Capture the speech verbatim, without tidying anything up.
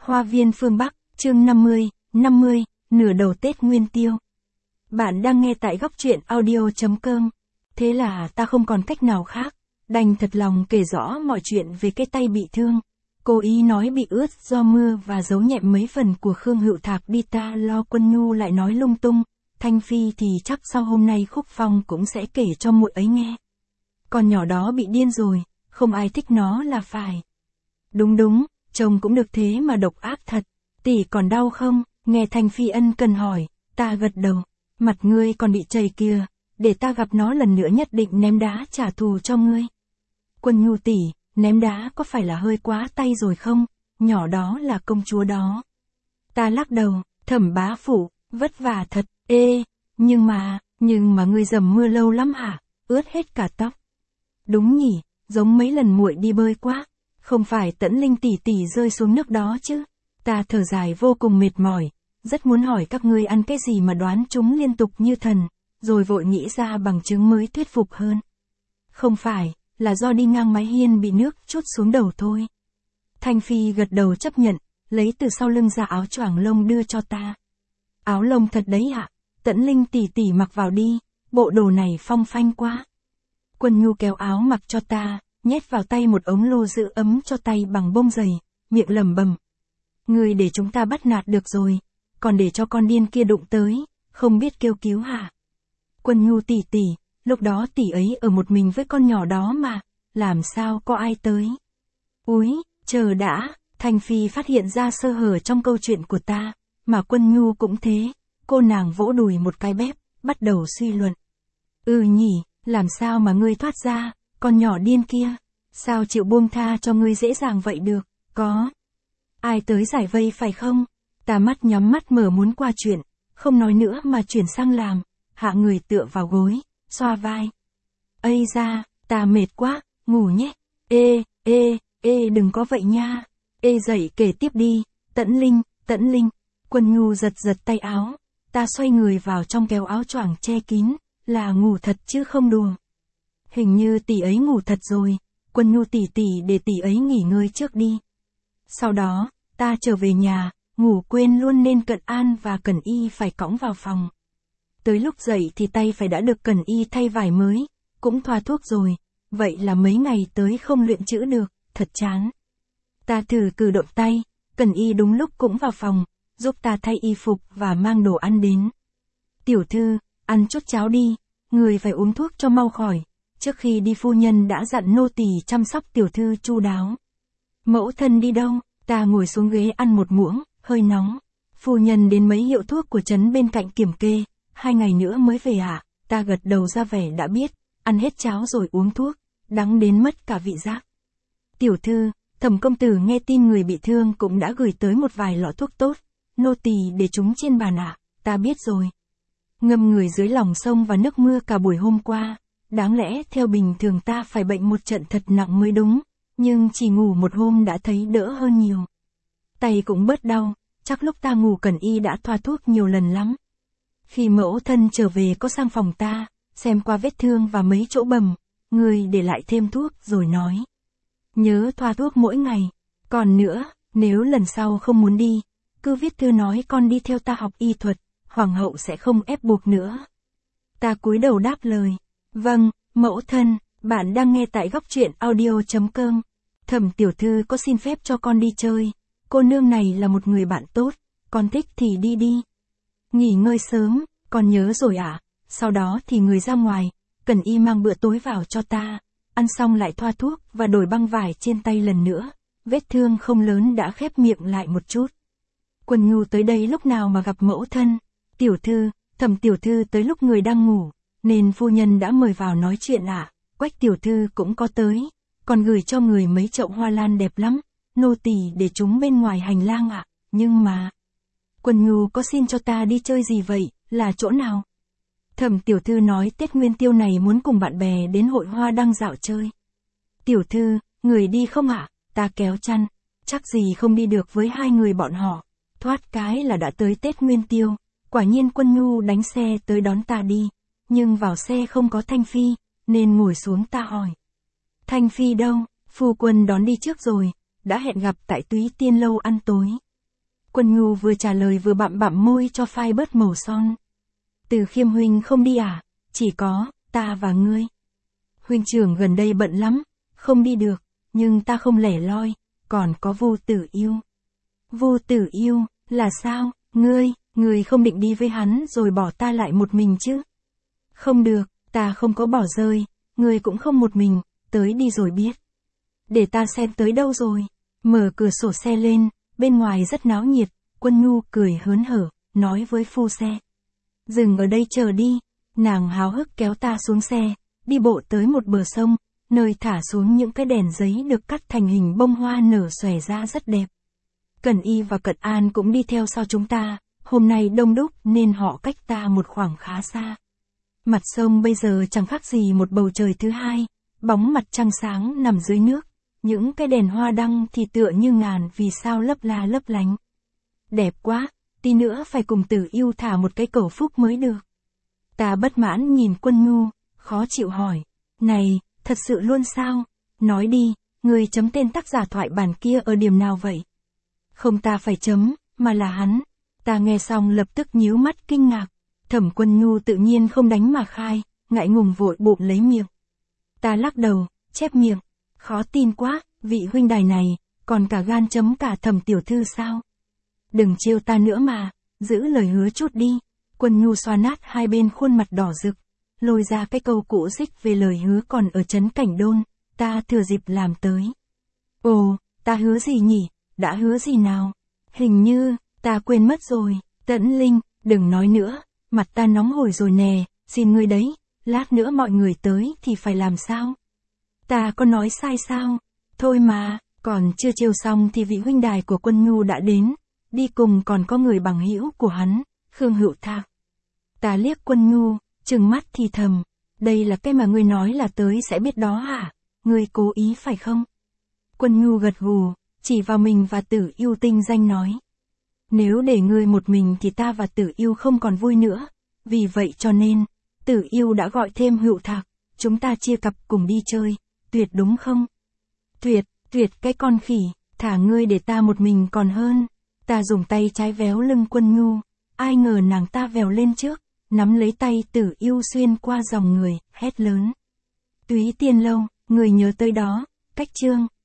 Hoa viên phương Bắc, chương năm mươi, năm mươi, nửa đầu Tết Nguyên Tiêu. Bạn đang nghe tại góc truyện audio chấm com. Thế là ta không còn cách nào khác, đành thật lòng kể rõ mọi chuyện về cái tay bị thương. Cố ý nói bị ướt do mưa và giấu nhẹm mấy phần của Khương Hữu Thạc đi, ta lo Quân Nhu lại nói lung tung. Thanh Phi thì chắc sau hôm nay Khúc Phong cũng sẽ kể cho muội ấy nghe. Con nhỏ đó bị điên rồi, không ai thích nó là phải. Đúng đúng, chồng cũng được thế mà độc ác thật. Tỷ còn đau không? Nghe Thanh Phi ân cần hỏi, ta gật đầu. Mặt ngươi còn bị chảy kìa, để ta gặp nó lần nữa nhất định ném đá trả thù cho ngươi. Quân Nhu tỷ, ném đá có phải là hơi quá tay rồi không? Nhỏ đó là công chúa đó. Ta lắc đầu, Thẩm bá phụ, vất vả thật. Ê, nhưng mà, nhưng mà ngươi dầm mưa lâu lắm hả? Ướt hết cả tóc. Đúng nhỉ, giống mấy lần muội đi bơi quá. Không phải Tẫn Linh tỷ tỷ rơi xuống nước đó chứ. Ta thở dài vô cùng mệt mỏi, rất muốn hỏi các ngươi ăn cái gì mà đoán chúng liên tục như thần, rồi vội nghĩ ra bằng chứng mới thuyết phục hơn. Không phải, là do đi ngang mái hiên bị nước trút xuống đầu thôi. Thanh Phi gật đầu chấp nhận, lấy từ sau lưng ra áo choàng lông đưa cho ta. Áo lông thật đấy ạ, Tẫn Linh tỷ tỷ mặc vào đi, bộ đồ này phong phanh quá. Quân Nhu kéo áo mặc cho ta, nhét vào tay một ống lô giữ ấm cho tay bằng bông dày, miệng lẩm bẩm. Ngươi để chúng ta bắt nạt được rồi, còn để cho con điên kia đụng tới, không biết kêu cứu hả? Quân Nhu tỷ tỷ, lúc đó tỷ ấy ở một mình với con nhỏ đó mà, làm sao có ai tới? Úi, chờ đã, Thanh Phi phát hiện ra sơ hở trong câu chuyện của ta, mà Quân Nhu cũng thế, cô nàng vỗ đùi một cái bép, bắt đầu suy luận. Ừ nhỉ, làm sao mà ngươi thoát ra, con nhỏ điên kia, sao chịu buông tha cho ngươi dễ dàng vậy được, có ai tới giải vây phải không? Ta mắt nhắm mắt mở muốn qua chuyện, không nói nữa mà chuyển sang làm, hạ người tựa vào gối, xoa vai. Ây da, ta mệt quá, ngủ nhé. Ê, ê, ê đừng có vậy nha. Ê dậy kể tiếp đi, Tẫn Linh, Tẫn Linh. Quân Nhu giật giật tay áo, ta xoay người vào trong kéo áo choàng che kín, là ngủ thật chứ không đùa. Hình như tỷ ấy ngủ thật rồi, Quân Nhu tỷ tỷ để tỷ ấy nghỉ ngơi trước đi. Sau đó, ta trở về nhà, ngủ quên luôn nên Cận An và Cẩn Y phải cõng vào phòng. Tới lúc dậy thì tay phải đã được Cẩn Y thay vải mới, cũng thoa thuốc rồi, vậy là mấy ngày tới không luyện chữ được, thật chán. Ta thử cử động tay, Cẩn Y đúng lúc cũng vào phòng, giúp ta thay y phục và mang đồ ăn đến. Tiểu thư, ăn chút cháo đi, người phải uống thuốc cho mau khỏi, trước khi đi phu nhân đã dặn nô tỳ chăm sóc tiểu thư chu đáo. Mẫu thân đi đâu? Ta ngồi xuống ghế ăn một muỗng, hơi nóng. Phu nhân đến mấy hiệu thuốc của trấn bên cạnh kiểm kê, hai ngày nữa mới về ạ. À? Ta gật đầu ra vẻ đã biết, ăn hết cháo rồi uống thuốc, đắng đến mất cả vị giác. Tiểu thư, Thẩm công tử nghe tin người bị thương cũng đã gửi tới một vài lọ thuốc tốt, nô tỳ để chúng trên bàn ạ. À? Ta biết rồi. Ngâm người dưới lòng sông và nước mưa cả buổi hôm qua, đáng lẽ theo bình thường ta phải bệnh một trận thật nặng mới đúng. Nhưng chỉ ngủ một hôm đã thấy đỡ hơn nhiều. Tay cũng bớt đau, chắc lúc ta ngủ Cẩn Y đã thoa thuốc nhiều lần lắm. Khi mẫu thân trở về có sang phòng ta, xem qua vết thương và mấy chỗ bầm, người để lại thêm thuốc rồi nói. Nhớ thoa thuốc mỗi ngày, còn nữa, nếu lần sau không muốn đi, cứ viết thư nói con đi theo ta học y thuật, hoàng hậu sẽ không ép buộc nữa. Ta cúi đầu đáp lời. Vâng, mẫu thân, bạn đang nghe tại góc truyện audio chấm com. Thẩm tiểu thư có xin phép cho con đi chơi, cô nương này là một người bạn tốt, con thích thì đi đi. Nghỉ ngơi sớm, con nhớ rồi ạ, à? Sau đó thì người ra ngoài, Cẩn Y mang bữa tối vào cho ta, ăn xong lại thoa thuốc và đổi băng vải trên tay lần nữa, vết thương không lớn đã khép miệng lại một chút. Quân Nhu tới đây lúc nào mà gặp mẫu thân, tiểu thư, Thẩm tiểu thư tới lúc người đang ngủ, nên phu nhân đã mời vào nói chuyện ạ, à? Quách tiểu thư cũng có tới. Còn gửi cho người mấy chậu hoa lan đẹp lắm, nô tỳ để chúng bên ngoài hành lang ạ, à? Nhưng mà... Quân Nhu có xin cho ta đi chơi gì vậy, là chỗ nào? Thẩm tiểu thư nói Tết Nguyên Tiêu này muốn cùng bạn bè đến hội hoa đăng dạo chơi. Tiểu thư, người đi không ạ? À? Ta kéo chăn, chắc gì không đi được với hai người bọn họ, thoát cái là đã tới Tết Nguyên Tiêu. Quả nhiên Quân Nhu đánh xe tới đón ta đi, nhưng vào xe không có Thanh Phi, nên ngồi xuống ta hỏi. Thanh Phi đâu? Phu quân đón đi trước rồi, đã hẹn gặp tại Túy Tiên lâu ăn tối. Quân Nhu vừa trả lời vừa bặm bặm môi cho phai bớt màu son. Từ Khiêm huynh không đi à? Chỉ có, ta và ngươi. Huynh trưởng gần đây bận lắm, không đi được, nhưng ta không lẻ loi, còn có Vu Tử Yêu. Vu Tử Yêu, là sao? Ngươi, ngươi không định đi với hắn rồi bỏ ta lại một mình chứ? Không được, ta không có bỏ rơi, ngươi cũng không một mình, tới đi rồi biết. Để ta xem tới đâu rồi. Mở cửa sổ xe lên, bên ngoài rất náo nhiệt, Quân Nhu cười hớn hở, nói với phu xe. Dừng ở đây chờ đi. Nàng háo hức kéo ta xuống xe, đi bộ tới một bờ sông, nơi thả xuống những cái đèn giấy được cắt thành hình bông hoa nở xòe ra rất đẹp. Cẩn Y và Cận An cũng đi theo sau chúng ta, hôm nay đông đúc nên họ cách ta một khoảng khá xa. Mặt sông bây giờ chẳng khác gì một bầu trời thứ hai, bóng mặt trăng sáng nằm dưới nước, những cái đèn hoa đăng thì tựa như ngàn vì sao lấp la lấp lánh. Đẹp quá, tí nữa phải cùng Tử Yêu thả một cái cầu phúc mới được. Ta bất mãn nhìn Quân Nhu, khó chịu hỏi, này, thật sự luôn sao? Nói đi, người chấm tên tác giả thoại bản kia ở điểm nào vậy? Không ta phải chấm, mà là hắn. Ta nghe xong lập tức nhíu mắt kinh ngạc. Thẩm Quân Nhu tự nhiên không đánh mà khai, ngại ngùng vội bụng lấy miệng. Ta lắc đầu, chép miệng, khó tin quá, vị huynh đài này, còn cả gan chấm cả Thẩm tiểu thư sao? Đừng trêu ta nữa mà, giữ lời hứa chút đi. Quân Nhu xoa nát hai bên khuôn mặt đỏ rực, lôi ra cái câu cũ dích về lời hứa còn ở trấn Cảnh Đôn, ta thừa dịp làm tới. Ồ, ta hứa gì nhỉ, đã hứa gì nào? Hình như, ta quên mất rồi, Tẫn Linh, đừng nói nữa, mặt ta nóng hổi rồi nè, xin ngươi đấy, lát nữa mọi người tới thì phải làm sao? Ta có nói sai sao? Thôi mà, còn chưa trêu xong thì vị huynh đài của Quân Nhu đã đến, đi cùng còn có người bằng hữu của hắn, Khương Hữu Thạc. Ta liếc Quân Nhu, trừng mắt thì thầm, đây là cái mà ngươi nói là tới sẽ biết đó hả? Ngươi cố ý phải không? Quân Nhu gật gù, chỉ vào mình và Tử Yêu tinh danh nói. Nếu để ngươi một mình thì ta và Tử Yêu không còn vui nữa, vì vậy cho nên, Tử Yêu đã gọi thêm Hữu Thạc, chúng ta chia cặp cùng đi chơi, tuyệt đúng không? Tuyệt, tuyệt cái con khỉ, thả ngươi để ta một mình còn hơn. Ta dùng tay trái véo lưng Quân Nhu, ai ngờ nàng ta vèo lên trước, nắm lấy tay Tử Yêu xuyên qua dòng người, hét lớn. Túy Tiên Lâu, người nhớ tới đó, cách chương.